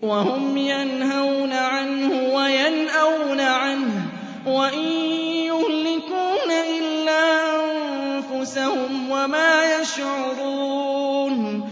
وَهُمْ يَنْهَوْنَ عَنْهُ وَيَنْأَوْنَ عَنْهُ وَإِن يُهْلِكُونَ إِلَّا أَنفُسَهُمْ وَمَا يَشْعُرُونَ